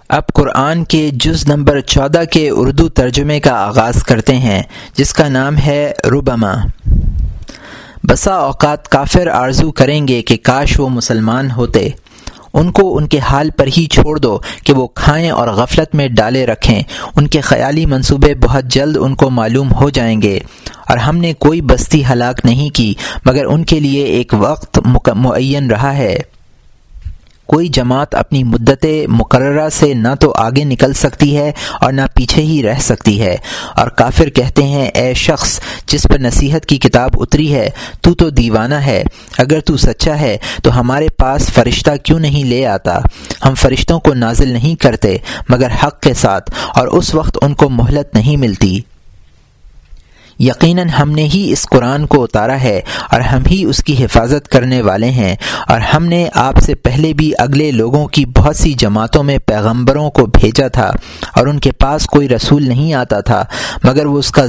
اب قرآن کے جز نمبر 14 کے اردو ترجمے کا آغاز کرتے ہیں، جس کا نام ہے ربما۔ بسا اوقات کافر آرزو کریں گے کہ کاش وہ مسلمان ہوتے، ان کو ان کے حال پر ہی چھوڑ دو کہ وہ کھائیں اور غفلت میں ڈالے رکھیں، ان کے خیالی منصوبے بہت جلد ان کو معلوم ہو جائیں گے، اور ہم نے کوئی بستی ہلاک نہیں کی مگر ان کے لیے ایک وقت معین رہا ہے۔ کوئی جماعت اپنی مدت مقررہ سے نہ تو آگے نکل سکتی ہے اور نہ پیچھے ہی رہ سکتی ہے، اور کافر کہتے ہیں اے شخص جس پر نصیحت کی کتاب اتری ہے، تو دیوانہ ہے، اگر تو سچا ہے تو ہمارے پاس فرشتہ کیوں نہیں لے آتا؟ ہم فرشتوں کو نازل نہیں کرتے مگر حق کے ساتھ، اور اس وقت ان کو مہلت نہیں ملتی۔ یقیناً ہم نے ہی اس قرآن کو اتارا ہے اور ہم ہی اس کی حفاظت کرنے والے ہیں، اور ہم نے آپ سے پہلے بھی اگلے لوگوں کی بہت سی جماعتوں میں پیغمبروں کو بھیجا تھا، اور ان کے پاس کوئی رسول نہیں آتا تھا مگر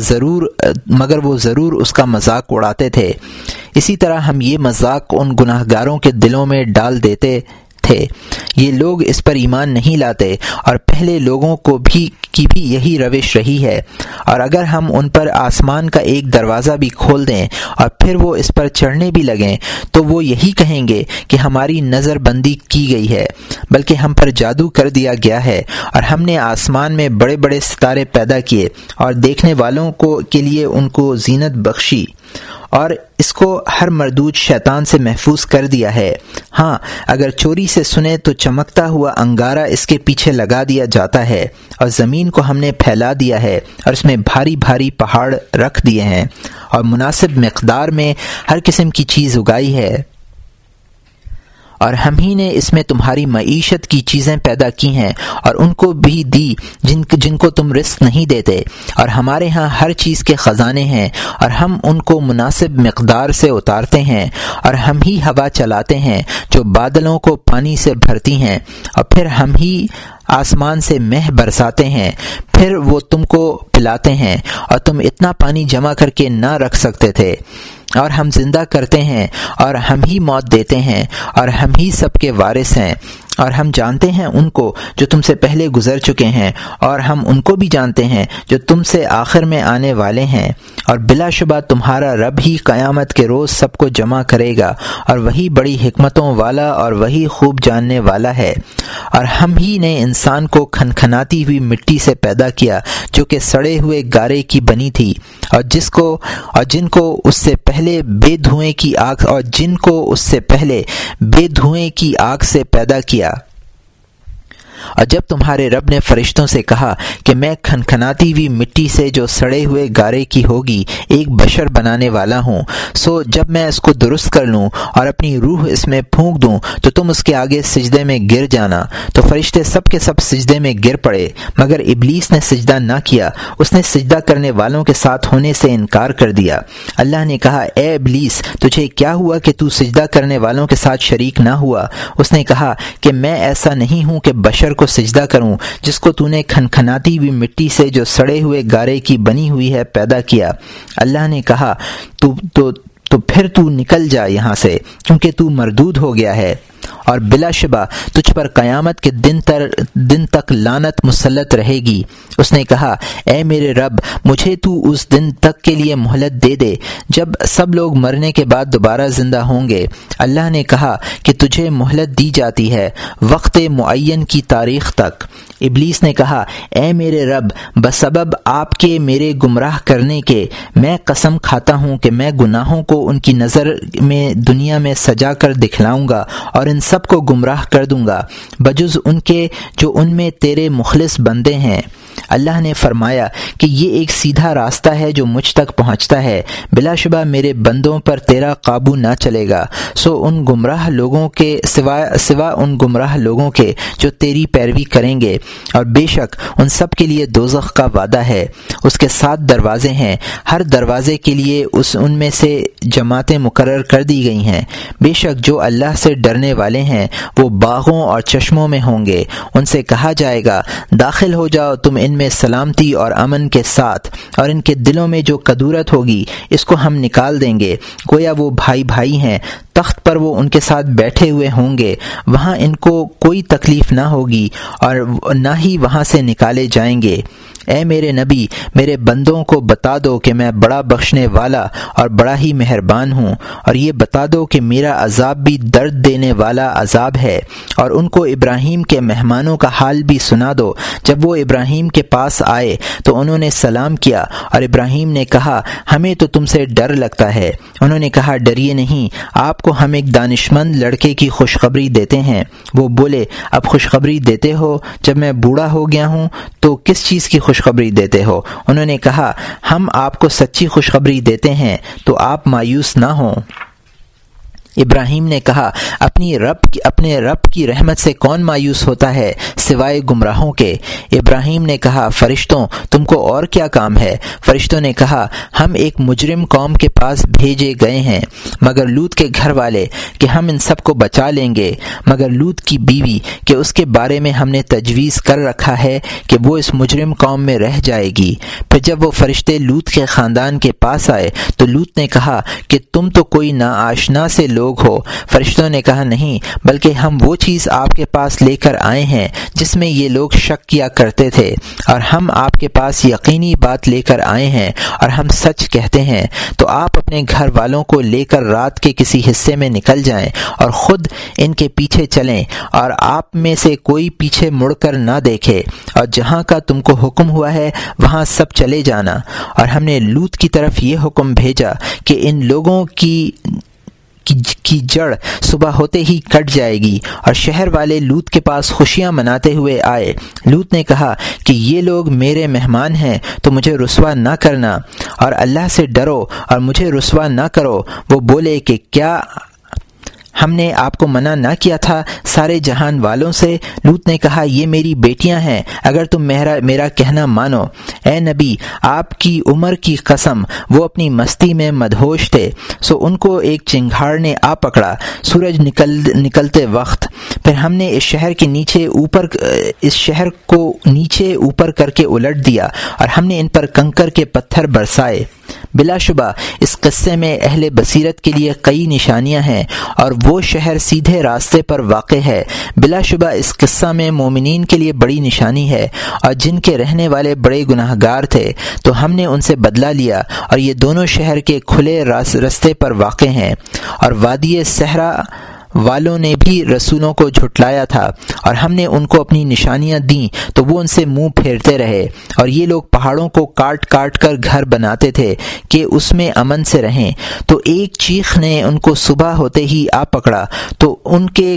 وہ ضرور اس کا مذاق اڑاتے تھے۔ اسی طرح ہم یہ مذاق ان گناہ گاروں کے دلوں میں ڈال دیتے تھے۔ یہ لوگ اس پر ایمان نہیں لاتے، اور پہلے لوگوں کی بھی یہی روش رہی ہے، اور اگر ہم ان پر آسمان کا ایک دروازہ بھی کھول دیں اور پھر وہ اس پر چڑھنے بھی لگیں تو وہ یہی کہیں گے کہ ہماری نظر بندی کی گئی ہے، بلکہ ہم پر جادو کر دیا گیا ہے، اور ہم نے آسمان میں بڑے بڑے ستارے پیدا کیے اور دیکھنے والوں کے لیے ان کو زینت بخشی، اور اس کو ہر مردود شیطان سے محفوظ کر دیا ہے۔ ہاں، اگر چوری سے سنے تو چمکتا ہوا انگارہ اس کے پیچھے لگا دیا جاتا ہے، اور زمین کو ہم نے پھیلا دیا ہے اور اس میں بھاری بھاری پہاڑ رکھ دیے ہیں، اور مناسب مقدار میں ہر قسم کی چیز اگائی ہے، اور ہم ہی نے اس میں تمہاری معیشت کی چیزیں پیدا کی ہیں اور ان کو بھی دی جن کو تم رزق نہیں دیتے، اور ہمارے ہاں ہر چیز کے خزانے ہیں، اور ہم ان کو مناسب مقدار سے اتارتے ہیں، اور ہم ہی ہوا چلاتے ہیں جو بادلوں کو پانی سے بھرتی ہیں، اور پھر ہم ہی آسمان سے مہ برساتے ہیں، پھر وہ تم کو پلاتے ہیں، اور تم اتنا پانی جمع کر کے نہ رکھ سکتے تھے، اور ہم زندہ کرتے ہیں اور ہم ہی موت دیتے ہیں، اور ہم ہی سب کے وارث ہیں، اور ہم جانتے ہیں ان کو جو تم سے پہلے گزر چکے ہیں، اور ہم ان کو بھی جانتے ہیں جو تم سے آخر میں آنے والے ہیں، اور بلا شبہ تمہارا رب ہی قیامت کے روز سب کو جمع کرے گا، اور وہی بڑی حکمتوں والا اور وہی خوب جاننے والا ہے۔ اور ہم ہی نے انسان کو کھنکھناتی ہوئی مٹی سے پیدا کیا جو کہ سڑے ہوئے گارے کی بنی تھی، اور جن کو اس سے پہلے بے دھوئیں کی آگ سے پیدا کیا۔ اور جب تمہارے رب نے فرشتوں سے کہا کہ میں کھنکھناتی ہوئی مٹی سے جو سڑے ہوئے گارے کی ہوگی ایک بشر بنانے والا ہوں، سو جب میں اس کو درست کر لوں اور اپنی روح اس میں پھونک دوں تو تم اس کے آگے سجدے میں گر جانا۔ تو فرشتے سب کے سب سجدے میں گر پڑے مگر ابلیس نے سجدہ نہ کیا، اس نے سجدہ کرنے والوں کے ساتھ ہونے سے انکار کر دیا۔ اللہ نے کہا اے ابلیس تجھے کیا ہوا کہ تو سجدہ کرنے والوں کے ساتھ شریک نہ ہوا؟ اس نے کہا کہ میں ایسا نہیں ہوں کہ بشر کو سجدہ کروں جس کو تو نے کھنکھناتی ہوئی مٹی سے جو سڑے ہوئے گارے کی بنی ہوئی ہے پیدا کیا۔ اللہ نے کہا تو پھر تو نکل جا یہاں سے، کیونکہ تو مردود ہو گیا ہے، اور بلا شبہ تجھ پر قیامت کے دن تک لعنت مسلط رہے گی۔ اس نے کہا اے میرے رب مجھے تو اس دن تک کے لیے مہلت دے دے جب سب لوگ مرنے کے بعد دوبارہ زندہ ہوں گے۔ اللہ نے کہا کہ تجھے مہلت دی جاتی ہے وقت معین کی تاریخ تک۔ ابلیس نے کہا اے میرے رب بسبب آپ کے میرے گمراہ کرنے کے میں قسم کھاتا ہوں کہ میں گناہوں کو ان کی نظر میں دنیا میں سجا کر دکھلاؤں گا اور ان سب کو گمراہ کر دوں گا بجز ان کے جو ان میں تیرے مخلص بندے ہیں۔ اللہ نے فرمایا کہ یہ ایک سیدھا راستہ ہے جو مجھ تک پہنچتا ہے، بلا شبہ میرے بندوں پر تیرا قابو نہ چلے گا، سو ان گمراہ لوگوں کے سوا ان گمراہ لوگوں کے جو تیری پیروی کریں گے، اور بے شک ان سب کے لیے دوزخ کا وعدہ ہے، اس کے 7 دروازے ہیں، ہر دروازے کے لیے ان میں سے جماعتیں مقرر کر دی گئی ہیں۔ بے شک جو اللہ سے ڈرنے والے ہیں وہ باغوں اور چشموں میں ہوں گے، ان سے کہا جائے گا داخل ہو جاؤ تم ان میں سلامتی اور امن کے ساتھ، اور ان کے دلوں میں جو کدورت ہوگی اس کو ہم نکال دیں گے، گویا وہ بھائی بھائی ہیں، تخت پر وہ ان کے ساتھ بیٹھے ہوئے ہوں گے، وہاں ان کو کوئی تکلیف نہ ہوگی اور نہ ہی وہاں سے نکالے جائیں گے۔ اے میرے نبی، میرے بندوں کو بتا دو کہ میں بڑا بخشنے والا اور بڑا ہی مہربان ہوں، اور یہ بتا دو کہ میرا عذاب بھی درد دینے والا عذاب ہے۔ اور ان کو ابراہیم کے مہمانوں کا حال بھی سنا دو۔ جب وہ ابراہیم کے پاس آئے تو انہوں نے سلام کیا، اور ابراہیم نے کہا ہمیں تو تم سے ڈر لگتا ہے۔ انہوں نے کہا ڈریے نہیں، آپ کو ہم ایک دانشمند لڑکے کی خوشخبری دیتے ہیں۔ وہ بولے اب خوشخبری دیتے ہو؟ جب میں بوڑھا ہو گیا ہوں تو کس چیز کی خوشخبری دیتے ہو؟ انہوں نے کہا ہم آپ کو سچی خوشخبری دیتے ہیں تو آپ مایوس نہ ہوں۔ ابراہیم نے کہا اپنے رب کی رحمت سے کون مایوس ہوتا ہے سوائے گمراہوں کے؟ ابراہیم نے کہا فرشتوں تم کو اور کیا کام ہے؟ فرشتوں نے کہا ہم ایک مجرم قوم کے پاس بھیجے گئے ہیں، مگر لوط کے گھر والے کہ ہم ان سب کو بچا لیں گے، مگر لوط کی بیوی کہ اس کے بارے میں ہم نے تجویز کر رکھا ہے کہ وہ اس مجرم قوم میں رہ جائے گی۔ پھر جب وہ فرشتے لوط کے خاندان کے پاس آئے تو لوط نے کہا کہ تم تو کوئی ناآشنا سے لوگ ہو۔ فرشتوں نے کہا نہیں، بلکہ ہم وہ چیز آپ کے پاس لے کر آئے ہیں جس میں یہ لوگ شک کیا کرتے تھے، اور ہم آپ کے پاس یقینی بات لے کر آئے ہیں اور ہم سچ کہتے ہیں۔ تو آپ اپنے گھر والوں کو لے کر رات کے کسی حصے میں نکل جائیں اور خود ان کے پیچھے چلیں، اور آپ میں سے کوئی پیچھے مڑ کر نہ دیکھے، اور جہاں کا تم کو حکم ہوا ہے وہاں سب چلے جانا۔ اور ہم نے لوط کی طرف یہ حکم بھیجا کہ ان لوگوں کی جڑ صبح ہوتے ہی کٹ جائے گی، اور شہر والے لوط کے پاس خوشیاں مناتے ہوئے آئے۔ لوط نے کہا کہ یہ لوگ میرے مہمان ہیں تو مجھے رسوا نہ کرنا، اور اللہ سے ڈرو اور مجھے رسوا نہ کرو۔ وہ بولے کہ کیا ہم نے آپ کو منع نہ کیا تھا سارے جہان والوں سے؟ لوط نے کہا یہ میری بیٹیاں ہیں، اگر تم میرا کہنا مانو۔ اے نبی آپ کی عمر کی قسم وہ اپنی مستی میں مدہوش تھے، سو ان کو ایک چنگھاڑ نے آ پکڑا سورج نکلتے وقت۔ پھر ہم نے اس شہر کو نیچے اوپر کر کے الٹ دیا، اور ہم نے ان پر کنکر کے پتھر برسائے۔ بلا شبہ اس قصے میں اہل بصیرت کے لیے کئی نشانیاں ہیں، اور وہ شہر سیدھے راستے پر واقع ہے۔ بلا شبہ اس قصہ میں مومنین کے لیے بڑی نشانی ہے، اور جن کے رہنے والے بڑے گناہ گار تھے تو ہم نے ان سے بدلہ لیا، اور یہ دونوں شہر کے کھلے راستے پر واقع ہیں۔ اور وادی صحرا والوں نے بھی رسولوں کو جھٹلایا تھا، اور ہم نے ان کو اپنی نشانیاں دیں تو وہ ان سے منہ پھیرتے رہے، اور یہ لوگ پہاڑوں کو کاٹ کاٹ کر گھر بناتے تھے کہ اس میں امن سے رہیں۔ تو ایک چیخ نے ان کو صبح ہوتے ہی آ پکڑا تو ان کے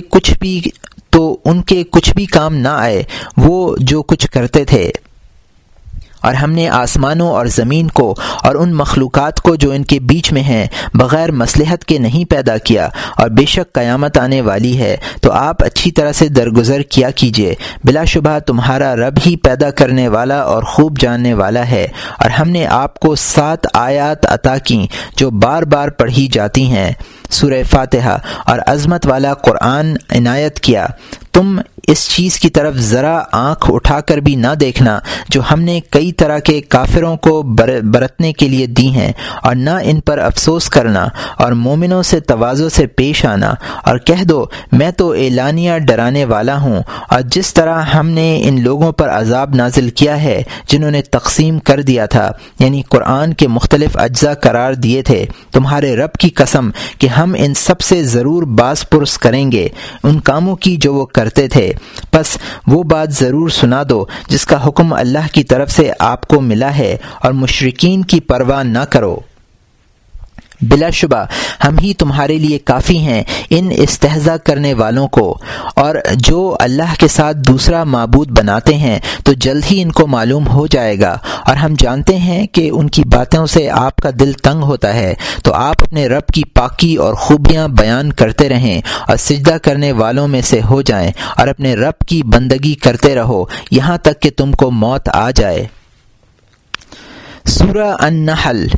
کچھ بھی کام نہ آئے وہ جو کچھ کرتے تھے۔ اور ہم نے آسمانوں اور زمین کو اور ان مخلوقات کو جو ان کے بیچ میں ہیں بغیر مصلحت کے نہیں پیدا کیا، اور بے شک قیامت آنے والی ہے تو آپ اچھی طرح سے درگزر کیا کیجیے۔ بلا شبہ تمہارا رب ہی پیدا کرنے والا اور خوب جاننے والا ہے۔ اور ہم نے آپ کو 7 آیات عطا کیں جو بار بار پڑھی جاتی ہیں، سورہ فاتحہ، اور عظمت والا قرآن عنایت کیا۔ تم اس چیز کی طرف ذرا آنکھ اٹھا کر بھی نہ دیکھنا جو ہم نے کئی طرح کے کافروں کو برتنے کے لیے دی ہیں، اور نہ ان پر افسوس کرنا، اور مومنوں سے تواضع سے پیش آنا، اور کہہ دو میں تو اعلانیہ ڈرانے والا ہوں۔ اور جس طرح ہم نے ان لوگوں پر عذاب نازل کیا ہے جنہوں نے تقسیم کر دیا تھا، یعنی قرآن کے مختلف اجزاء قرار دیے تھے، تمہارے رب کی قسم کہ ہم ان سب سے ضرور باز پرس کریں گے ان کاموں کی جو وہ کرتے تھے۔ پس وہ بات ضرور سنا دو جس کا حکم اللہ کی طرف سے آپ کو ملا ہے، اور مشرکین کی پرواہ نہ کرو۔ بلا شبہ ہم ہی تمہارے لیے کافی ہیں ان استہزاء کرنے والوں کو، اور جو اللہ کے ساتھ دوسرا معبود بناتے ہیں تو جلد ہی ان کو معلوم ہو جائے گا، اور ہم جانتے ہیں کہ ان کی باتوں سے آپ کا دل تنگ ہوتا ہے، تو آپ اپنے رب کی پاکی اور خوبیاں بیان کرتے رہیں، اور سجدہ کرنے والوں میں سے ہو جائیں، اور اپنے رب کی بندگی کرتے رہو یہاں تک کہ تم کو موت آ جائے۔ سورہ النحل۔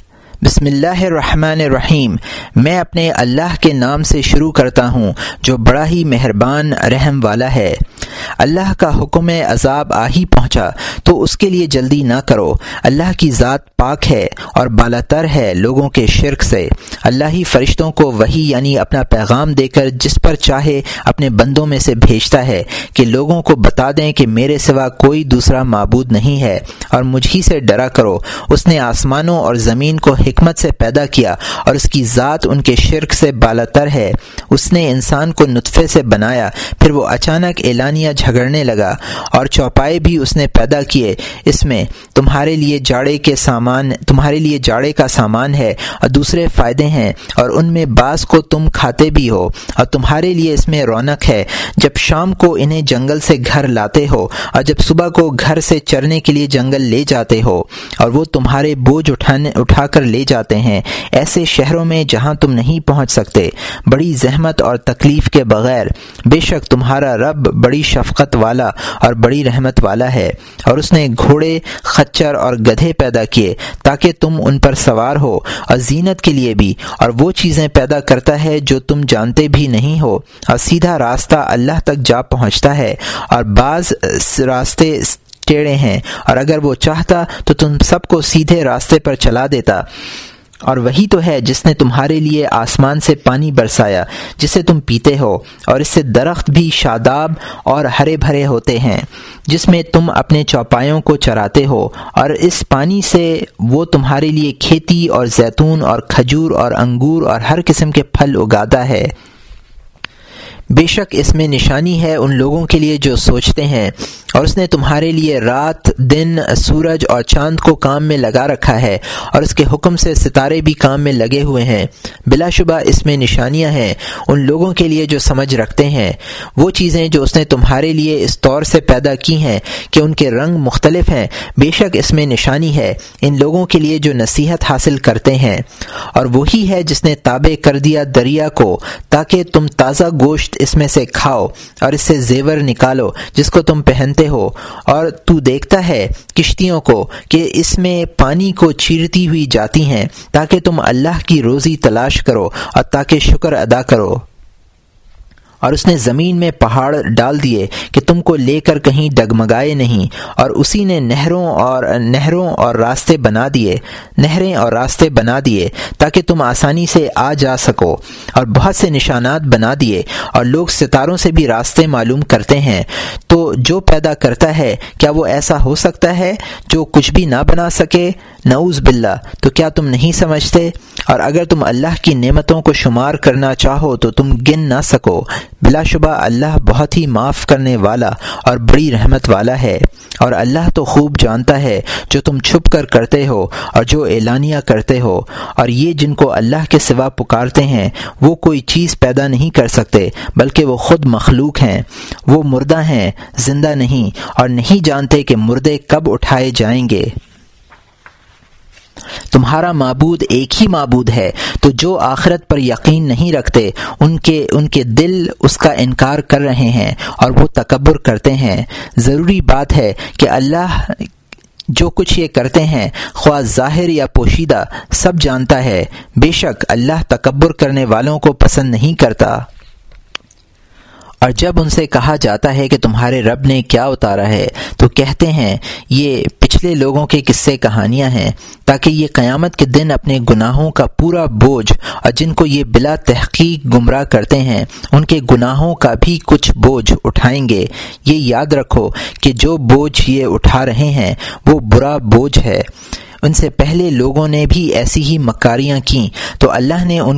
بسم اللہ الرحمن الرحیم۔ میں اپنے اللہ کے نام سے شروع کرتا ہوں جو بڑا ہی مہربان رحم والا ہے۔ اللہ کا حکم عذاب آ ہی پہنچا تو اس کے لیے جلدی نہ کرو۔ اللہ کی ذات پاک ہے اور بالاتر ہے لوگوں کے شرک سے۔ اللہ ہی فرشتوں کو وحی یعنی اپنا پیغام دے کر جس پر چاہے اپنے بندوں میں سے بھیجتا ہے کہ لوگوں کو بتا دیں کہ میرے سوا کوئی دوسرا معبود نہیں ہے اور مجھ ہی سے ڈرا کرو۔ اس نے آسمانوں اور زمین کو حکمت سے پیدا کیا اور اس کی ذات ان کے شرک سے بالاتر ہے۔ اس نے انسان کو نطفے سے بنایا، پھر وہ اچانک اعلانیہ جھگڑنے لگا، اور چوپائے بھی اس نے پیدا کیے۔ اس میں تمہارے لیے جاڑے کا سامان ہے اور دوسرے فائدے ہیں، اور ان میں بعض کو تم کھاتے بھی ہو، اور تمہارے لیے اس میں رونق ہے جب شام کو انہیں جنگل سے گھر لاتے ہو اور جب صبح کو گھر سے چرنے کے لیے جنگل لے جاتے ہو، اور وہ تمہارے بوجھ اٹھا کر لے جاتے ہیں ایسے شہروں میں جہاں تم نہیں پہنچ سکتے، بڑی زحمت اور تکلیف کے بغیر۔ بے شک تمہارا رب بڑی شفقت والا اور بڑی رحمت والا ہے۔ اور اس نے گھوڑے، خچر اور گدھے پیدا کیے تاکہ تم ان پر سوار ہو، اور زینت کے لیے بھی، اور وہ چیزیں پیدا کرتا ہے جو تم جانتے بھی نہیں ہو، اور سیدھا راستہ اللہ تک جا پہنچتا ہے، اور بعض راستے ٹیڑے ہیں، اور اگر وہ چاہتا تو تم سب کو سیدھے راستے پر چلا دیتا۔ اور وہی تو ہے جس نے تمہارے لیے آسمان سے پانی برسایا جسے تم پیتے ہو، اور اس سے درخت بھی شاداب اور ہرے بھرے ہوتے ہیں جس میں تم اپنے چوپایوں کو چراتے ہو، اور اس پانی سے وہ تمہارے لیے کھیتی اور زیتون اور کھجور اور انگور اور ہر قسم کے پھل اگاتا ہے۔ بے شک اس میں نشانی ہے ان لوگوں کے لیے جو سوچتے ہیں، اور اس نے تمہارے لیے رات، دن، سورج اور چاند کو کام میں لگا رکھا ہے، اور اس کے حکم سے ستارے بھی کام میں لگے ہوئے ہیں۔ بلا شبہ اس میں نشانیاں ہیں ان لوگوں کے لیے جو سمجھ رکھتے ہیں۔ وہ چیزیں جو اس نے تمہارے لیے اس طور سے پیدا کی ہیں کہ ان کے رنگ مختلف ہیں، بے شک اس میں نشانی ہے ان لوگوں کے لیے جو نصیحت حاصل کرتے ہیں۔ اور وہی ہے جس نے تابع کر دیا دریا کو تاکہ تم تازہ گوشت اس میں سے کھاؤ اور اس سے زیور نکالو جس کو تم پہنتے ہو، اور تو دیکھتا ہے کشتیوں کو کہ اس میں پانی کو چیرتی ہوئی جاتی ہیں تاکہ تم اللہ کی روزی تلاش کرو اور تاکہ شکر ادا کرو۔ اور اس نے زمین میں پہاڑ ڈال دیے کہ تم کو لے کر کہیں ڈگمگائے نہیں، اور اسی نے نہریں اور راستے بنا دیے تاکہ تم آسانی سے آ جا سکو، اور بہت سے نشانات بنا دیے، اور لوگ ستاروں سے بھی راستے معلوم کرتے ہیں۔ تو جو پیدا کرتا ہے کیا وہ ایسا ہو سکتا ہے جو کچھ بھی نہ بنا سکے؟ نعوذ باللہ۔ تو کیا تم نہیں سمجھتے؟ اور اگر تم اللہ کی نعمتوں کو شمار کرنا چاہو تو تم گن نہ سکو۔ بلا شبہ اللہ بہت ہی معاف کرنے والا اور بڑی رحمت والا ہے۔ اور اللہ تو خوب جانتا ہے جو تم چھپ کر کرتے ہو اور جو اعلانیہ کرتے ہو۔ اور یہ جن کو اللہ کے سوا پکارتے ہیں وہ کوئی چیز پیدا نہیں کر سکتے بلکہ وہ خود مخلوق ہیں۔ وہ مردہ ہیں، زندہ نہیں، اور نہیں جانتے کہ مردے کب اٹھائے جائیں گے۔ تمہارا معبود ایک ہی معبود ہے، تو جو آخرت پر یقین نہیں رکھتے ان کے دل اس کا انکار کر رہے ہیں اور وہ تکبر کرتے ہیں۔ ضروری بات ہے کہ اللہ جو کچھ یہ کرتے ہیں خواہ ظاہر یا پوشیدہ سب جانتا ہے۔ بے شک اللہ تکبر کرنے والوں کو پسند نہیں کرتا۔ اور جب ان سے کہا جاتا ہے کہ تمہارے رب نے کیا اتارا ہے تو کہتے ہیں یہ پچھلے لوگوں کے قصے کہانیاں ہیں، تاکہ یہ قیامت کے دن اپنے گناہوں کا پورا بوجھ، اور جن کو یہ بلا تحقیق گمراہ کرتے ہیں ان کے گناہوں کا بھی کچھ بوجھ اٹھائیں گے۔ یہ یاد رکھو کہ جو بوجھ یہ اٹھا رہے ہیں وہ برا بوجھ ہے۔ ان سے پہلے لوگوں نے بھی ایسی ہی مکاریاں کیں تو اللہ نے ان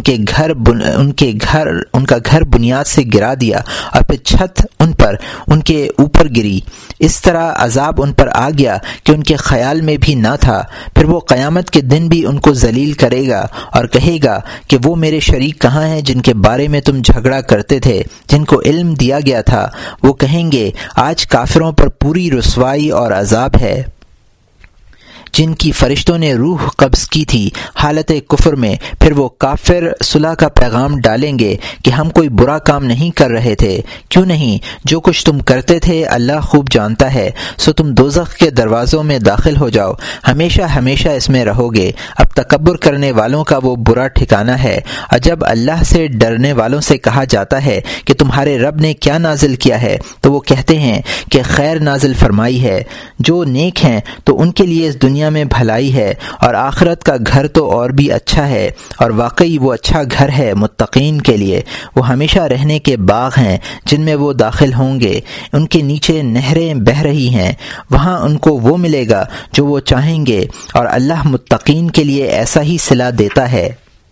کا گھر بنیاد سے گرا دیا، اور پھر چھت ان کے اوپر گری۔ اس طرح عذاب ان پر آ گیا کہ ان کے خیال میں بھی نہ تھا۔ پھر وہ قیامت کے دن بھی ان کو ذلیل کرے گا اور کہے گا کہ وہ میرے شریک کہاں ہیں جن کے بارے میں تم جھگڑا کرتے تھے، جن کو علم دیا گیا تھا۔ وہ کہیں گے آج کافروں پر پوری رسوائی اور عذاب ہے۔ جن کی فرشتوں نے روح قبض کی تھی حالت کفر میں، پھر وہ کافر صلح کا پیغام ڈالیں گے کہ ہم کوئی برا کام نہیں کر رہے تھے؟ کیوں نہیں، جو کچھ تم کرتے تھے اللہ خوب جانتا ہے، سو تم دوزخ کے دروازوں میں داخل ہو جاؤ، ہمیشہ ہمیشہ اس میں رہو گے۔ اب تکبر کرنے والوں کا وہ برا ٹھکانہ ہے۔ اور جب اللہ سے ڈرنے والوں سے کہا جاتا ہے کہ تمہارے رب نے کیا نازل کیا ہے تو وہ کہتے ہیں کہ خیر نازل فرمائی ہے، جو نیک ہیں تو ان کے لیے اس دنیا میں بھلائی ہے اور آخرت کا گھر تو اور بھی اچھا ہے، اور واقعی وہ اچھا گھر ہے متقین کے لیے، وہ ہمیشہ رہنے کے باغ ہیں جن میں وہ داخل ہوں گے، ان کے نیچے نہریں بہہ رہی ہیں، وہاں ان کو وہ ملے گا جو وہ چاہیں گے، اور اللہ متقین کے لیے ایسا ہی صلہ دیتا ہے۔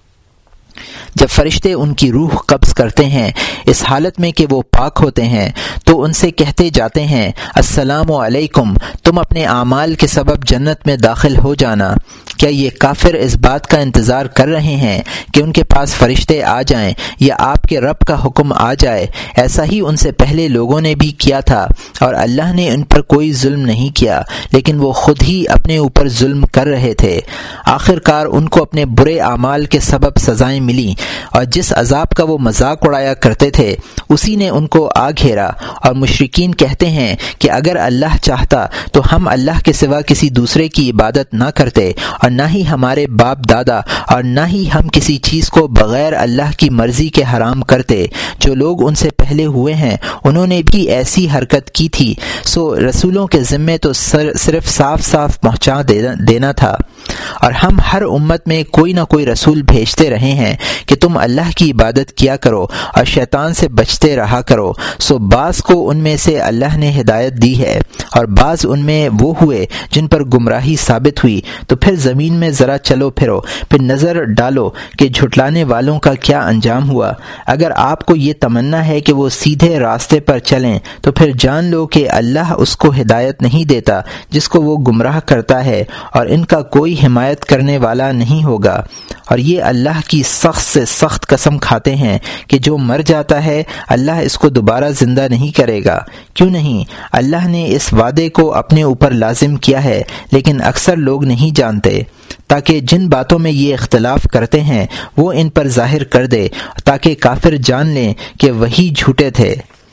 جب فرشتے ان کی روح قبض کرتے ہیں اس حالت میں کہ وہ پاک ہوتے ہیں تو ان سے کہتے جاتے ہیں السلام علیکم، تم اپنے اعمال کے سبب جنت میں داخل ہو جانا۔ کیا یہ کافر اس بات کا انتظار کر رہے ہیں کہ ان کے پاس فرشتے آ جائیں یا آپ کے رب کا حکم آ جائے؟ ایسا ہی ان سے پہلے لوگوں نے بھی کیا تھا، اور اللہ نے ان پر کوئی ظلم نہیں کیا، لیکن وہ خود ہی اپنے اوپر ظلم کر رہے تھے۔ آخر کار ان کو اپنے برے اعمال کے سبب سزائیں ملیں، اور جس عذاب کا وہ مذاق اڑایا کرتے تھے اسی نے ان کو آ گھیرا۔ اور مشرکین کہتے ہیں کہ اگر اللہ چاہتا تو ہم اللہ کے سوا کسی دوسرے کی عبادت نہ کرتے، اور نہ ہی ہمارے باپ دادا، اور نہ ہی ہم کسی چیز کو بغیر اللہ کی مرضی کے حرام کرتے۔ جو لوگ ان سے پہلے ہوئے ہیں انہوں نے بھی ایسی حرکت کی تھی، سو رسولوں کے ذمے تو صرف صاف صاف پہنچا دینا تھا، اور ہم ہر امت میں کوئی نہ کوئی رسول بھیجتے رہے ہیں کہ تم اللہ کی عبادت کیا کرو اور شیطان سے بچتے رہا کرو۔ سو بعض کو ان میں سے اللہ نے ہدایت دی ہے، اور بعض ان میں وہ ہوئے جن پر گمراہی ثابت ہوئی۔ تو پھر زمین میں ذرا چلو پھرو، پھر نظر ڈالو کہ جھٹلانے والوں کا کیا انجام ہوا۔ اگر آپ کو یہ تمنا ہے کہ وہ سیدھے راستے پر چلیں تو پھر جان لو کہ اللہ اس کو ہدایت نہیں دیتا جس کو وہ گمراہ کرتا ہے، اور ان کا کوئی حمایت کرنے والا نہیں ہوگا۔ اور یہ اللہ کی سخت سے سخت قسم کھاتے ہیں کہ جو مر جاتا ہے اللہ اس کو دوبارہ زندہ نہیں کرے گا۔ کیوں نہیں؟ اللہ نے اس وعدے کو اپنے اوپر لازم کیا ہے، لیکن اکثر لوگ نہیں جانتے، تاکہ جن باتوں میں یہ اختلاف کرتے ہیں وہ ان پر ظاہر کر دے، تاکہ کافر جان لیں کہ وہی جھوٹے تھے۔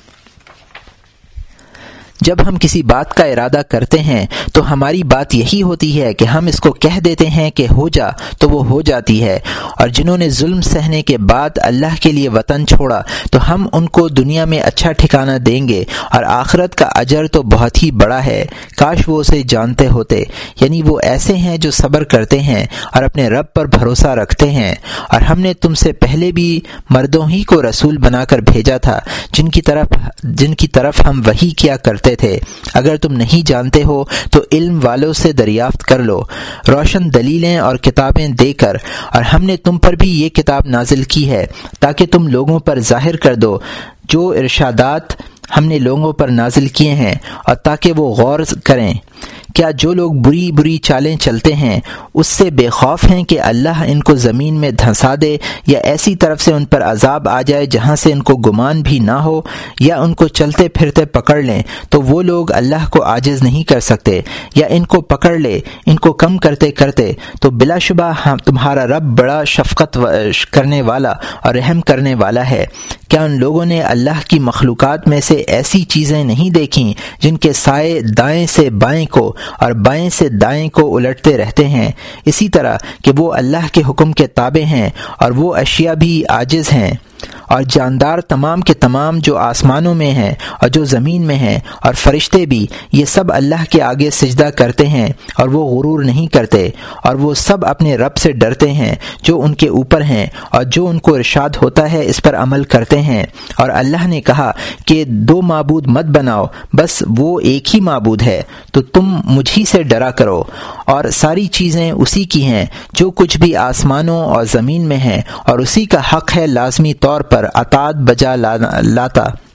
جب ہم کسی بات کا ارادہ کرتے ہیں تو ہماری بات یہی ہوتی ہے کہ ہم اس کو کہہ دیتے ہیں کہ ہو جا تو وہ ہو جاتی ہے، اور جنہوں نے ظلم سہنے کے بعد اللہ کے لیے وطن چھوڑا تو ہم ان کو دنیا میں اچھا ٹھکانہ دیں گے، اور آخرت کا اجر تو بہت ہی بڑا ہے، کاش وہ اسے جانتے ہوتے۔ یعنی وہ ایسے ہیں جو صبر کرتے ہیں اور اپنے رب پر بھروسہ رکھتے ہیں، اور ہم نے تم سے پہلے بھی مردوں ہی کو رسول بنا کر بھیجا تھا جن کی طرف ہم وحی کیا کرتے تھے۔ اگر تم نہیں جانتے ہو تو علم والوں سے دریافت کر لو، روشن دلیلیں اور کتابیں دے کر، اور ہم نے تم پر بھی یہ کتاب نازل کی ہے تاکہ تم لوگوں پر ظاہر کر دو جو ارشادات ہم نے لوگوں پر نازل کیے ہیں، اور تاکہ وہ غور کریں۔ کیا جو لوگ بری بری چالیں چلتے ہیں اس سے بے خوف ہیں کہ اللہ ان کو زمین میں دھنسا دے، یا ایسی طرف سے ان پر عذاب آ جائے جہاں سے ان کو گمان بھی نہ ہو، یا ان کو چلتے پھرتے پکڑ لیں تو وہ لوگ اللہ کو عاجز نہیں کر سکتے، یا ان کو پکڑ لے ان کو کم کرتے کرتے تو بلا شبہ تمہارا رب بڑا شفقت کرنے والا اور رحم کرنے والا ہے۔ کیا ان لوگوں نے اللہ کی مخلوقات میں سے ایسی چیزیں نہیں دیکھیں جن کے سائے دائیں سے بائیں کو اور بائیں سے دائیں کو الٹتے رہتے ہیں، اسی طرح کہ وہ اللہ کے حکم کے تابع ہیں، اور وہ اشیاء بھی عاجز ہیں، اور جاندار تمام کے تمام جو آسمانوں میں ہیں اور جو زمین میں ہیں، اور فرشتے بھی، یہ سب اللہ کے آگے سجدہ کرتے ہیں اور وہ غرور نہیں کرتے، اور وہ سب اپنے رب سے ڈرتے ہیں جو ان کے اوپر ہیں، اور جو ان کو ارشاد ہوتا ہے اس پر عمل کرتے ہیں۔ اور اللہ نے کہا کہ دو معبود مت بناؤ، بس وہ ایک ہی معبود ہے، تو تم مجھی سے ڈرا کرو، اور ساری چیزیں اسی کی ہیں جو کچھ بھی آسمانوں اور زمین میں ہیں، اور اسی کا حق ہے لازمی طور پر اطاعت بجا لاتا۔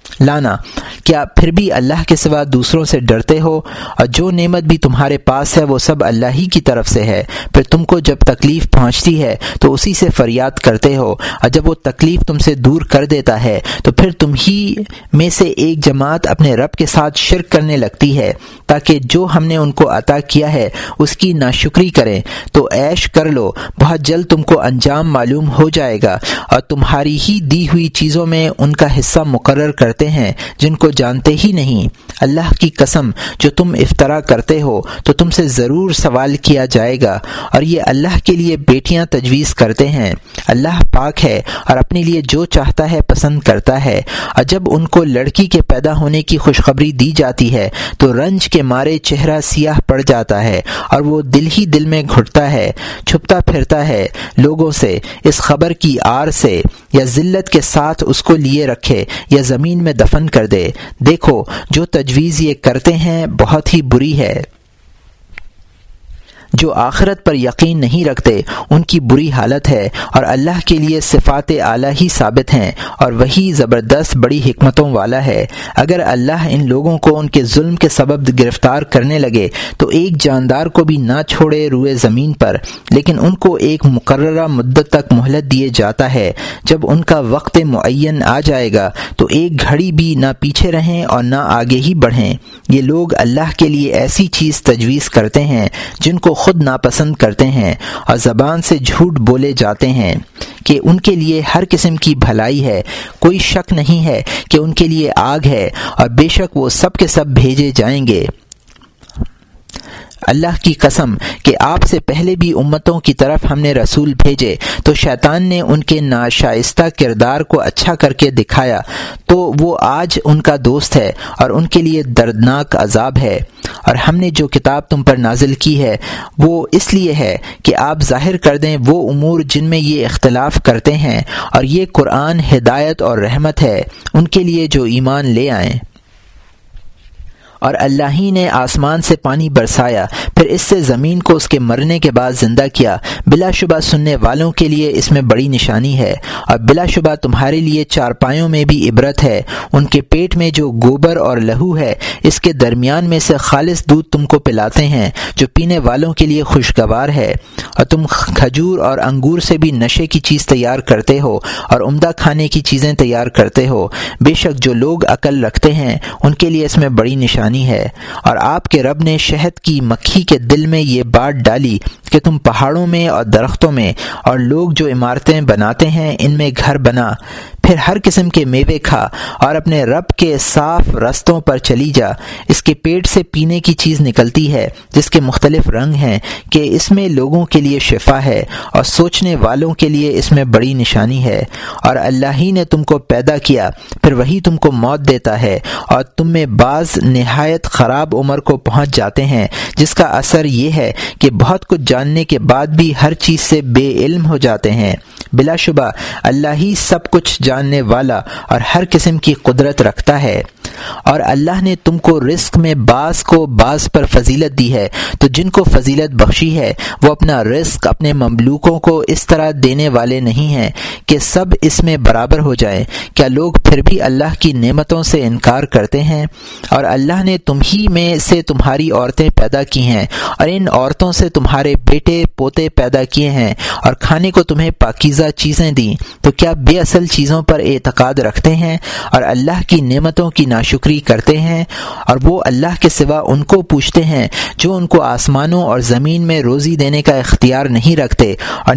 لانا، کیا پھر بھی اللہ کے سوا دوسروں سے ڈرتے ہو؟ اور جو نعمت بھی تمہارے پاس ہے وہ سب اللہ ہی کی طرف سے ہے۔ پھر تم کو جب تکلیف پہنچتی ہے تو اسی سے فریاد کرتے ہو، اور جب وہ تکلیف تم سے دور کر دیتا ہے تو پھر تم ہی میں سے ایک جماعت اپنے رب کے ساتھ شرک کرنے لگتی ہے تاکہ جو ہم نے ان کو عطا کیا ہے اس کی ناشکری کریں۔ تو عیش کر لو، بہت جلد تم کو انجام معلوم ہو جائے گا، اور تمہاری ہی دی ہوئی چیزوں میں ان کا حصہ مقرر کرتے ہیں جن کو جانتے ہی نہیں۔ اللہ کی قسم، جو تم افطرا کرتے ہو تو تم سے ضرور سوال کیا جائے گا، اور یہ اللہ کے لیے بیٹیاں تجویز کرتے ہیں۔ اللہ پاک ہے اور اپنے لیے جو چاہتا ہے پسند کرتا ہے۔ اور جب ان کو لڑکی کے پیدا ہونے کی خوشخبری دی جاتی ہے تو رنج کے مارے چہرہ سیاہ پڑ جاتا ہے، اور وہ دل ہی دل میں گھٹتا ہے، چھپتا پھرتا ہے لوگوں سے اس خبر کی آر سے، یا ذلت کے ساتھ اس کو لیے رکھے یا زمین میں دفن کر دے۔ دیکھو جو تجویز یہ کرتے ہیں بہت ہی بری ہے۔ جو آخرت پر یقین نہیں رکھتے ان کی بری حالت ہے، اور اللہ کے لیے صفات اعلیٰ ہی ثابت ہیں، اور وہی زبردست بڑی حکمتوں والا ہے۔ اگر اللہ ان لوگوں کو ان کے ظلم کے سبب گرفتار کرنے لگے تو ایک جاندار کو بھی نہ چھوڑے روئے زمین پر، لیکن ان کو ایک مقررہ مدت تک مہلت دیے جاتا ہے۔ جب ان کا وقت معین آ جائے گا تو ایک گھڑی بھی نہ پیچھے رہیں اور نہ آگے ہی بڑھیں۔ یہ لوگ اللہ کے لیے ایسی چیز تجویز کرتے ہیں جن کو خود ناپسند کرتے ہیں، اور زبان سے جھوٹ بولے جاتے ہیں کہ ان کے لیے ہر قسم کی بھلائی ہے۔ کوئی شک نہیں ہے کہ ان کے لیے آگ ہے، اور بے شک وہ سب کے سب بھیجے جائیں گے۔ اللہ کی قسم کہ آپ سے پہلے بھی امتوں کی طرف ہم نے رسول بھیجے تو شیطان نے ان کے ناشائستہ کردار کو اچھا کر کے دکھایا، تو وہ آج ان کا دوست ہے اور ان کے لیے دردناک عذاب ہے۔ اور ہم نے جو کتاب تم پر نازل کی ہے وہ اس لیے ہے کہ آپ ظاہر کر دیں وہ امور جن میں یہ اختلاف کرتے ہیں، اور یہ قرآن ہدایت اور رحمت ہے ان کے لیے جو ایمان لے آئیں۔ اور اللہ ہی نے آسمان سے پانی برسایا، پھر اس سے زمین کو اس کے مرنے کے بعد زندہ کیا۔ بلا شبہ سننے والوں کے لیے اس میں بڑی نشانی ہے، اور بلا شبہ تمہارے لیے چارپائیوں میں بھی عبرت ہے۔ ان کے پیٹ میں جو گوبر اور لہو ہے اس کے درمیان میں سے خالص دودھ تم کو پلاتے ہیں جو پینے والوں کے لیے خوشگوار ہے۔ اور تم کھجور اور انگور سے بھی نشے کی چیز تیار کرتے ہو اور عمدہ کھانے کی چیزیں تیار کرتے ہو۔ بے شک جو لوگ عقل رکھتے ہیں ان کے لیے اس میں بڑی نشانی ہے۔ اور آپ کے رب نے شہد کی مکھی کے دل میں یہ بات ڈالی کہ تم پہاڑوں میں اور درختوں میں اور لوگ جو عمارتیں بناتے ہیں ان میں گھر بنا، پھر ہر قسم کے میوے کھا اور اپنے رب کے صاف رستوں پر چلی جا۔ اس کے پیٹ سے پینے کی چیز نکلتی ہے جس کے مختلف رنگ ہیں کہ اس میں لوگوں کے لیے شفا ہے اور سوچنے والوں کے لیے اس میں بڑی نشانی ہے۔ اور اللہ ہی نے تم کو پیدا کیا، پھر وہی تم کو موت دیتا ہے، اور تم میں بعض نہایت خراب عمر کو پہنچ جاتے ہیں جس کا اثر یہ ہے کہ بہت کچھ جاننے کے بعد بھی ہر چیز سے بے علم ہو جاتے ہیں۔ بلا شبہ اللہ ہی سب کچھ جاننے والا اور ہر قسم کی قدرت رکھتا ہے۔ اور اللہ نے تم کو رزق میں بعض کو بعض پر فضیلت دی ہے، تو جن کو فضیلت بخشی ہے وہ اپنا رزق اپنے مملوکوں کو اس طرح دینے والے نہیں ہیں کہ سب اس میں برابر ہو جائیں۔ کیا لوگ پھر بھی اللہ کی نعمتوں سے انکار کرتے ہیں؟ اور اللہ نے تم ہی میں سے تمہاری عورتیں پیدا کی ہیں، اور ان عورتوں سے تمہارے بیٹے پوتے پیدا کیے ہیں، اور کھانے کو تمہیں پاکیزہ چیزیں دیں، تو کیا بے اصل چیزوں پر اعتقاد رکھتے ہیں اور اللہ کی نعمتوں کی ناشکری کرتے ہیں؟ اور وہ اللہ کے سوا ان کو پوچھتے ہیں جو ان کو آسمانوں اور زمین میں روزی دینے کا اختیار نہیں رکھتے اور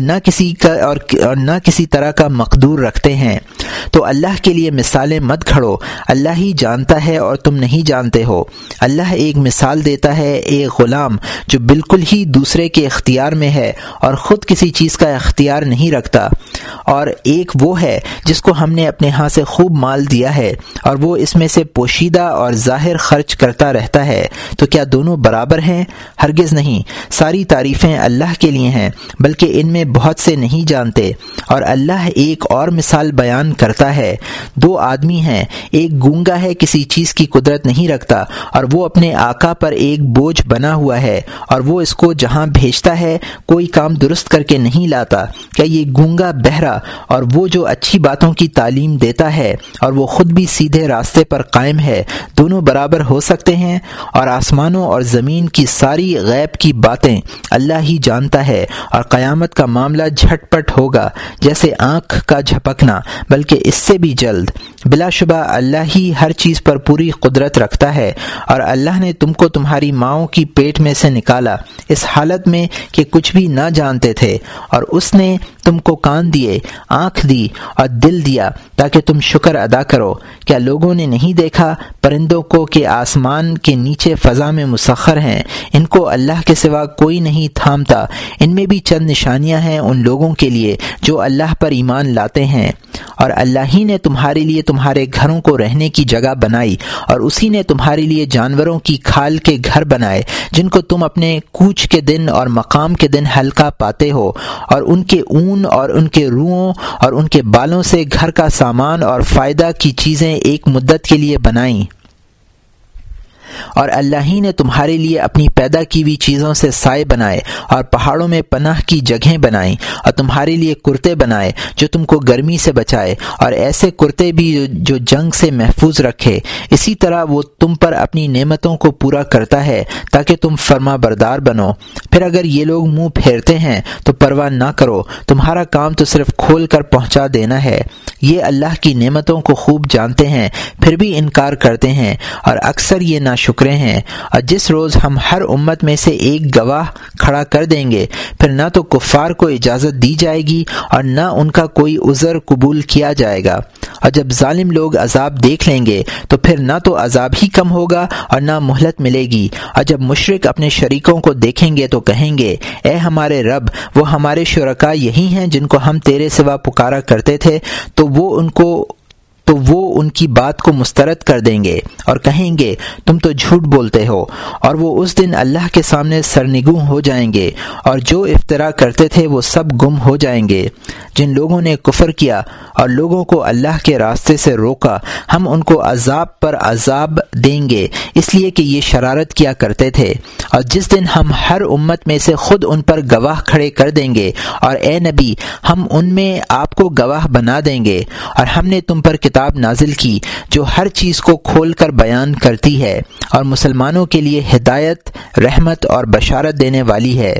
نہ کسی طرح کا مقدور رکھتے ہیں۔ تو اللہ کے لیے مثالیں مت کھڑو، اللہ ہی جانتا ہے اور تم نہیں جانتے ہو۔ اللہ ایک مثال دیتا ہے، ایک غلام جو بالکل ہی دوسرے کے اختیار میں ہے اور خود کسی چیز کا اختیار نہیں رکھتا، اور ایک وہ ہے جس کو ہم نے اپنے ہاں سے خوب مال دیا ہے اور وہ اس میں سے پوشیدہ اور ظاہر خرچ کرتا رہتا ہے، تو کیا دونوں برابر ہیں؟ ہرگز نہیں۔ ساری تعریفیں اللہ کے لیے ہیں، بلکہ ان میں بہت سے نہیں جانتے۔ اور اللہ ایک اور مثال بیان کرتا ہے، دو آدمی ہیں، ایک گونگا ہے، کسی چیز کی قدرت نہیں رکھتا، اور وہ اپنے آقا پر ایک بوجھ بنا ہوا ہے، اور وہ اس کو جہاں بھیجتا ہے کوئی کام درست کر کے نہیں لاتا۔ کیا یہ گونگا بہرا اور وہ جو اچھی باتوں کی تعلیم دیتا ہے اور وہ خود بھی سیدھے راستے پر قائم ہے، دونوں برابر ہو سکتے ہیں؟ اور آسمانوں اور زمین کی ساری غیب کی باتیں اللہ ہی جانتا ہے، اور قیامت کا معاملہ جھٹ پٹ ہوگا جیسے آنکھ کا جھپکنا، بلکہ اس سے بھی جلد۔ بلا شبہ اللہ ہی ہر چیز پر پوری قدرت رکھتا ہے، اور اللہ نے تم کو تمہاری ماؤں کی پیٹ میں سے نکالا اس حالت میں کہ کچھ بھی نہ جانتے تھے، اور اس نے تم کو کان دیے، آنکھ دی اور دل دیا تاکہ تم شکر ادا کرو۔ کیا لوگوں نے نہیں دیکھا پرندوں کو کہ آسمان کے نیچے فضا میں مسخر ہیں؟ ان کو اللہ کے سوا کوئی نہیں تھامتا۔ ان میں بھی چند نشانیاں ہیں ان لوگوں کے لیے جو اللہ پر ایمان لاتے ہیں۔ اور اللہ ہی نے تمہارے لیے تمہارے گھروں کو رہنے کی جگہ بنائی، اور اسی نے تمہارے لیے جانوروں کی کھال کے گھر بنائے جن کو تم اپنے کوچ کے دن اور مقام کے دن ہلکا پاتے ہو، اور ان کے اون اور ان کے روؤں اور ان کے بالوں سے گھر کا سامان اور فائدہ کی چیزیں ایک مدت کے لیے بنائیں۔ اور اللہ ہی نے تمہارے لیے اپنی پیدا کی ہوئی چیزوں سے سائے بنائے، اور پہاڑوں میں پناہ کی جگہیں بنائیں، اور تمہارے لیے کرتے بنائے جو تم کو گرمی سے بچائے، اور ایسے کرتے بھی جو جنگ سے محفوظ رکھے۔ اسی طرح وہ تم پر اپنی نعمتوں کو پورا کرتا ہے تاکہ تم فرما بردار بنو۔ پھر اگر یہ لوگ منہ پھیرتے ہیں تو پرواہ نہ کرو، تمہارا کام تو صرف کھول کر پہنچا دینا ہے۔ یہ اللہ کی نعمتوں کو خوب جانتے ہیں، پھر بھی انکار کرتے ہیں، اور اکثر یہ ناشکرے ہیں۔ اور جس روز ہم ہر امت میں سے ایک گواہ کھڑا کر دیں گے، پھر نہ تو کفار کو اجازت دی جائے گی اور نہ ان کا کوئی عذر قبول کیا جائے گا۔ اور جب ظالم لوگ عذاب دیکھ لیں گے تو پھر نہ تو عذاب ہی کم ہوگا اور نہ مہلت ملے گی۔ اور جب مشرک اپنے شریکوں کو دیکھیں گے تو کہیں گے، اے ہمارے رب، وہ ہمارے شرکاء یہی ہیں جن کو ہم تیرے سوا پکارا کرتے تھے، تو وہ ان کی بات کو مسترد کر دیں گے اور کہیں گے تم تو جھوٹ بولتے ہو۔ اور وہ اس دن اللہ کے سامنے سرنگوں ہو جائیں گے، اور جو افترا کرتے تھے وہ سب گم ہو جائیں گے۔ جن لوگوں نے کفر کیا اور لوگوں کو اللہ کے راستے سے روکا، ہم ان کو عذاب پر عذاب دیں گے، اس لیے کہ یہ شرارت کیا کرتے تھے۔ اور جس دن ہم ہر امت میں سے خود ان پر گواہ کھڑے کر دیں گے، اور اے نبی، ہم ان میں آپ کو گواہ بنا دیں گے، اور ہم نے تم پر کتاب نازل کی جو ہر چیز کو کھول کر بیان کرتی ہے اور مسلمانوں کے لیے ہدایت، رحمت اور بشارت دینے والی ہے۔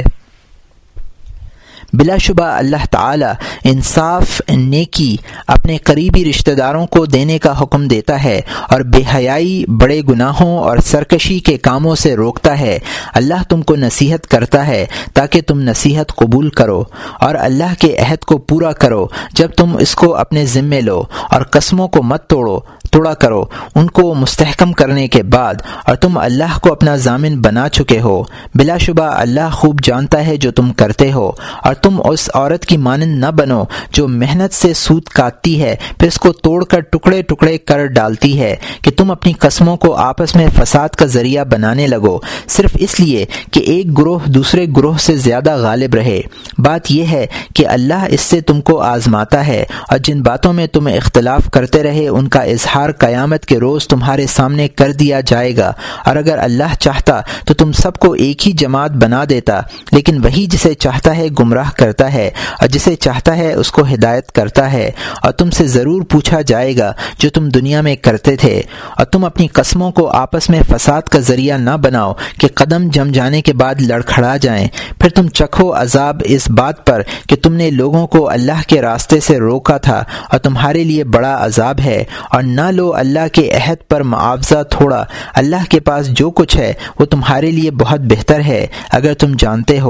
بلا شبہ اللہ تعالی انصاف، نیکی اپنے قریبی رشتہ داروں کو دینے کا حکم دیتا ہے، اور بے حیائی، بڑے گناہوں اور سرکشی کے کاموں سے روکتا ہے۔ اللہ تم کو نصیحت کرتا ہے تاکہ تم نصیحت قبول کرو، اور اللہ کے عہد کو پورا کرو جب تم اس کو اپنے ذمے لو، اور قسموں کو مت توڑا کرو ان کو مستحکم کرنے کے بعد، اور تم اللہ کو اپنا ضامن بنا چکے ہو۔ بلا شبہ اللہ خوب جانتا ہے جو تم کرتے ہو، اور تم اس عورت کی مانند نہ بنو جو محنت سے سود کاٹتی ہے، پھر اس کو توڑ کر ٹکڑے ٹکڑے کر ڈالتی ہے کہ تم اپنی قسموں کو آپس میں فساد کا ذریعہ بنانے لگو، صرف اس لیے کہ ایک گروہ دوسرے گروہ سے زیادہ غالب رہے۔ بات یہ ہے کہ اللہ اس سے تم کو آزماتا ہے، اور جن باتوں میں تم اختلاف کرتے رہے ان کا اظہار قیامت کے روز تمہارے سامنے کر دیا جائے گا۔ اور اگر اللہ چاہتا تو تم سب کو ایک ہی جماعت بنا دیتا، لیکن وہی جسے چاہتا ہے گمراہ کرتا ہے، اور جسے چاہتا ہے اس کو ہدایت کرتا ہے۔ اور تم سے ضرور پوچھا جائے گا جو تم دنیا میں کرتے تھے، اور تم اپنی قسموں کو آپس میں فساد کا ذریعہ نہ بناؤ کہ قدم جم جانے کے بعد لڑکھڑا جائیں۔ پھر تم چکھو عذاب اس بات پر کہ تم نے لوگوں کو اللہ کے راستے سے روکا تھا، اور تمہارے لیے بڑا عذاب ہے۔ اور نہ لو اللہ کے عہد پر معاوضہ تھوڑا، اللہ کے پاس جو کچھ ہے وہ تمہارے لیے بہت بہتر ہے اگر تم جانتے ہو۔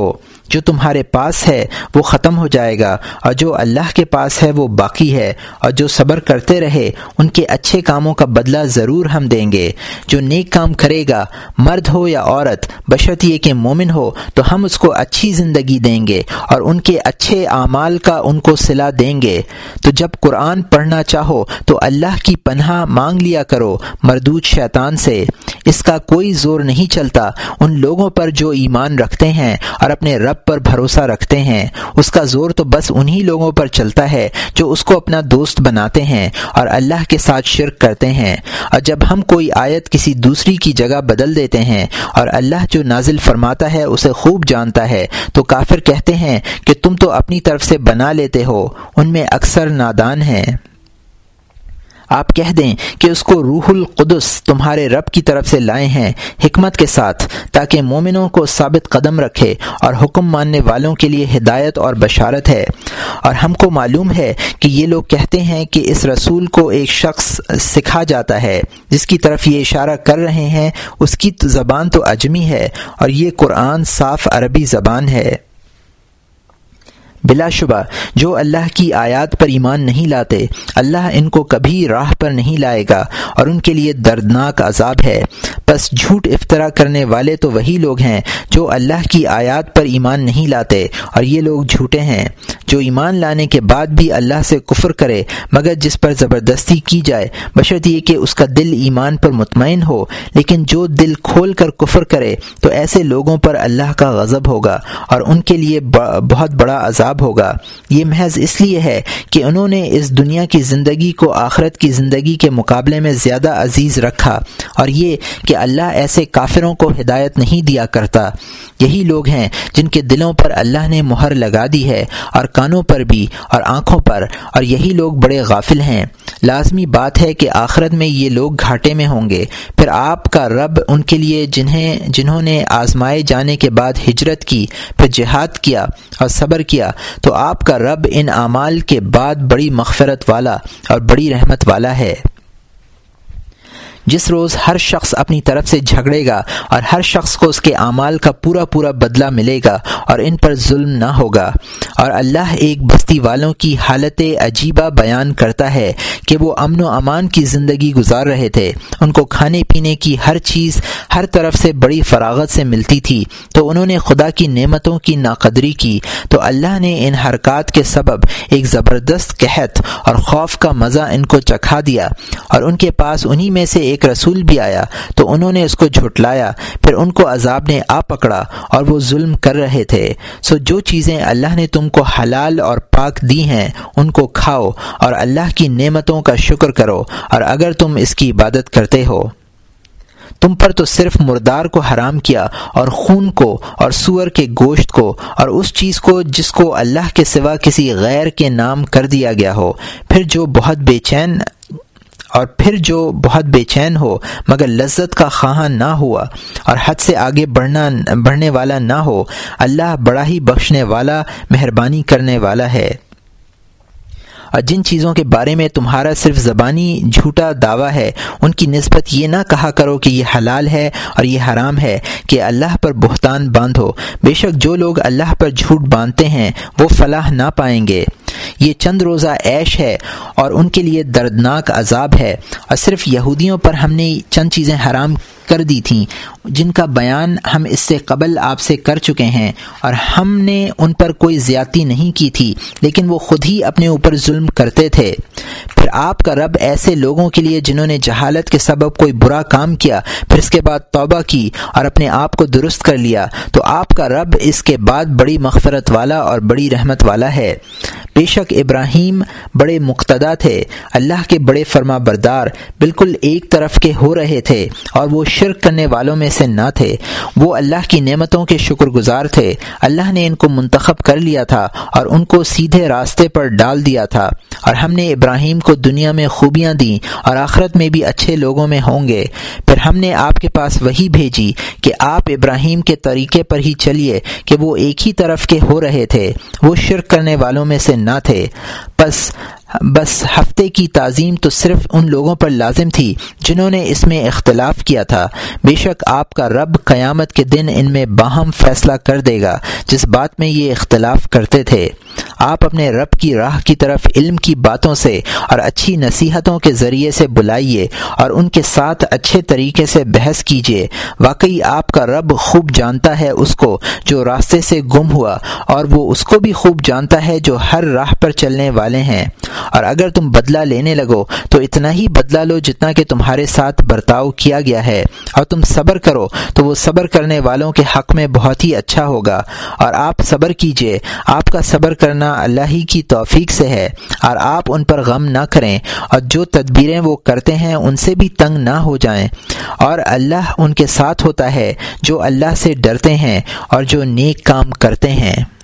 جو تمہارے پاس ہے وہ ختم ہو جائے گا، اور جو اللہ کے پاس ہے وہ باقی ہے، اور جو صبر کرتے رہے ان کے اچھے کاموں کا بدلہ ضرور ہم دیں گے۔ جو نیک کام کرے گا، مرد ہو یا عورت، بشرط یہ کہ مومن ہو، تو ہم اس کو اچھی زندگی دیں گے اور ان کے اچھے اعمال کا ان کو صلہ دیں گے۔ تو جب قرآن پڑھنا چاہو تو اللہ کی پناہ مانگ لیا کرو مردود شیطان سے۔ اس کا کوئی زور نہیں چلتا ان لوگوں پر جو ایمان رکھتے ہیں اور اپنے رب پر بھروسہ رکھتے ہیں، اس کا زور تو بس انہی لوگوں پر چلتا ہے جو اس کو اپنا دوست بناتے ہیں اور اللہ کے ساتھ شرک کرتے ہیں۔ اور جب ہم کوئی آیت کسی دوسری کی جگہ بدل دیتے ہیں اور اللہ جو نازل فرماتا ہے اسے خوب جانتا ہے، تو کافر کہتے ہیں کہ تم تو اپنی طرف سے بنا لیتے ہو، ان میں اکثر نادان ہیں۔ آپ کہہ دیں کہ اس کو روح القدس تمہارے رب کی طرف سے لائے ہیں حکمت کے ساتھ، تاکہ مومنوں کو ثابت قدم رکھے اور حکم ماننے والوں کے لیے ہدایت اور بشارت ہے۔ اور ہم کو معلوم ہے کہ یہ لوگ کہتے ہیں کہ اس رسول کو ایک شخص سکھا جاتا ہے، جس کی طرف یہ اشارہ کر رہے ہیں اس کی زبان تو عجمی ہے اور یہ قرآن صاف عربی زبان ہے۔ بلا شبہ جو اللہ کی آیات پر ایمان نہیں لاتے، اللہ ان کو کبھی راہ پر نہیں لائے گا اور ان کے لیے دردناک عذاب ہے۔ بس جھوٹ افطرا کرنے والے تو وہی لوگ ہیں جو اللہ کی آیات پر ایمان نہیں لاتے، اور یہ لوگ جھوٹے ہیں۔ جو ایمان لانے کے بعد بھی اللہ سے کفر کرے مگر جس پر زبردستی کی جائے، بشرط یہ کہ اس کا دل ایمان پر مطمئن ہو، لیکن جو دل کھول کر کفر کرے تو ایسے لوگوں پر اللہ کا غضب ہوگا اور ان کے لیے بہت بڑا عذاب ہوگا۔ یہ محض اس لیے ہے کہ انہوں نے اس دنیا کی زندگی کو آخرت کی زندگی کے مقابلے میں زیادہ عزیز رکھا، اور یہ کہ اللہ ایسے کافروں کو ہدایت نہیں دیا کرتا۔ یہی لوگ ہیں جن کے دلوں پر اللہ نے مہر لگا دی ہے، اور کانوں پر بھی اور آنکھوں پر، اور یہی لوگ بڑے غافل ہیں۔ لازمی بات ہے کہ آخرت میں یہ لوگ گھاٹے میں ہوں گے۔ پھر آپ کا رب ان کے لیے جنہوں نے آزمائے جانے کے بعد ہجرت کی، پھر جہاد کیا اور صبر کیا، تو آپ کا رب ان اعمال کے بعد بڑی مغفرت والا اور بڑی رحمت والا ہے۔ جس روز ہر شخص اپنی طرف سے جھگڑے گا اور ہر شخص کو اس کے اعمال کا پورا پورا بدلہ ملے گا اور ان پر ظلم نہ ہوگا۔ اور اللہ ایک بستی والوں کی حالت عجیبہ بیان کرتا ہے کہ وہ امن و امان کی زندگی گزار رہے تھے، ان کو کھانے پینے کی ہر چیز ہر طرف سے بڑی فراغت سے ملتی تھی، تو انہوں نے خدا کی نعمتوں کی ناقدری کی، تو اللہ نے ان حرکات کے سبب ایک زبردست قحط اور خوف کا مزہ ان کو چکھا دیا۔ اور ان کے پاس انہی میں سے ایک رسول بھی آیا تو انہوں نے اس کو جھٹلایا، پھر ان کو عذاب نے آ پکڑا اور وہ ظلم کر رہے تھے۔ سو جو چیزیں اللہ نے تم کو حلال اور پاک دی ہیں ان کو کھاؤ اور اللہ کی نعمتوں کا شکر کرو، اور اگر تم اس کی عبادت کرتے ہو۔ تم پر تو صرف مردار کو حرام کیا، اور خون کو، اور سور کے گوشت کو، اور اس چیز کو جس کو اللہ کے سوا کسی غیر کے نام کر دیا گیا ہو، پھر جو بہت بے چین ہو مگر لذت کا خواہاں نہ ہوا اور حد سے آگے بڑھنے والا نہ ہو۔ اللہ بڑا ہی بخشنے والا، مہربانی کرنے والا ہے۔ اور جن چیزوں کے بارے میں تمہارا صرف زبانی جھوٹا دعویٰ ہے، ان کی نسبت یہ نہ کہا کرو کہ یہ حلال ہے اور یہ حرام ہے، کہ اللہ پر بہتان باندھو۔ بے شک جو لوگ اللہ پر جھوٹ باندھتے ہیں وہ فلاح نہ پائیں گے۔ یہ چند روزہ عیش ہے اور ان کے لیے دردناک عذاب ہے۔ اور صرف یہودیوں پر ہم نے چند چیزیں حرام کر دی تھیں جن کا بیان ہم اس سے قبل آپ سے کر چکے ہیں، اور ہم نے ان پر کوئی زیادتی نہیں کی تھی، لیکن وہ خود ہی اپنے اوپر ظلم کرتے تھے۔ پھر آپ کا رب ایسے لوگوں کے لیے جنہوں نے جہالت کے سبب کوئی برا کام کیا، پھر اس کے بعد توبہ کی اور اپنے آپ کو درست کر لیا، تو آپ کا رب اس کے بعد بڑی مغفرت والا اور بڑی رحمت والا ہے۔ بے شک ابراہیم بڑے مقتدی تھے، اللہ کے بڑے فرما بردار، بالکل ایک طرف کے ہو رہے تھے، اور وہ شرک کرنے والوں میں سے نہ تھے۔ وہ اللہ کی نعمتوں کے شکر گزار تھے۔ اللہ نے ان کو منتخب کر لیا تھا اور ان کو سیدھے راستے پر ڈال دیا تھا، اور ہم نے ابراہیم کو دنیا میں خوبیاں دیں اور آخرت میں بھی اچھے لوگوں میں ہوں گے۔ پھر ہم نے آپ کے پاس وحی بھیجی کہ آپ ابراہیم کے طریقے پر ہی چلیے کہ وہ ایک ہی طرف کے ہو رہے تھے، وہ شرک کرنے والوں میں سے نہ تھے۔ پس بس ہفتے کی تعظیم تو صرف ان لوگوں پر لازم تھی جنہوں نے اس میں اختلاف کیا تھا۔ بے شک آپ کا رب قیامت کے دن ان میں باہم فیصلہ کر دے گا جس بات میں یہ اختلاف کرتے تھے۔ آپ اپنے رب کی راہ کی طرف علم کی باتوں سے اور اچھی نصیحتوں کے ذریعے سے بلائیے اور ان کے ساتھ اچھے طریقے سے بحث کیجیے۔ واقعی آپ کا رب خوب جانتا ہے اس کو جو راستے سے گم ہوا، اور وہ اس کو بھی خوب جانتا ہے جو ہر راہ پر چلنے والے ہیں۔ اور اگر تم بدلہ لینے لگو تو اتنا ہی بدلہ لو جتنا کہ تمہارے ساتھ برتاؤ کیا گیا ہے، اور تم صبر کرو تو وہ صبر کرنے والوں کے حق میں بہت ہی اچھا ہوگا۔ اور آپ صبر کیجیے، آپ کا صبر کرنا اللہ ہی کی توفیق سے ہے، اور آپ ان پر غم نہ کریں، اور جو تدبیریں وہ کرتے ہیں ان سے بھی تنگ نہ ہو جائیں۔ اور اللہ ان کے ساتھ ہوتا ہے جو اللہ سے ڈرتے ہیں اور جو نیک کام کرتے ہیں۔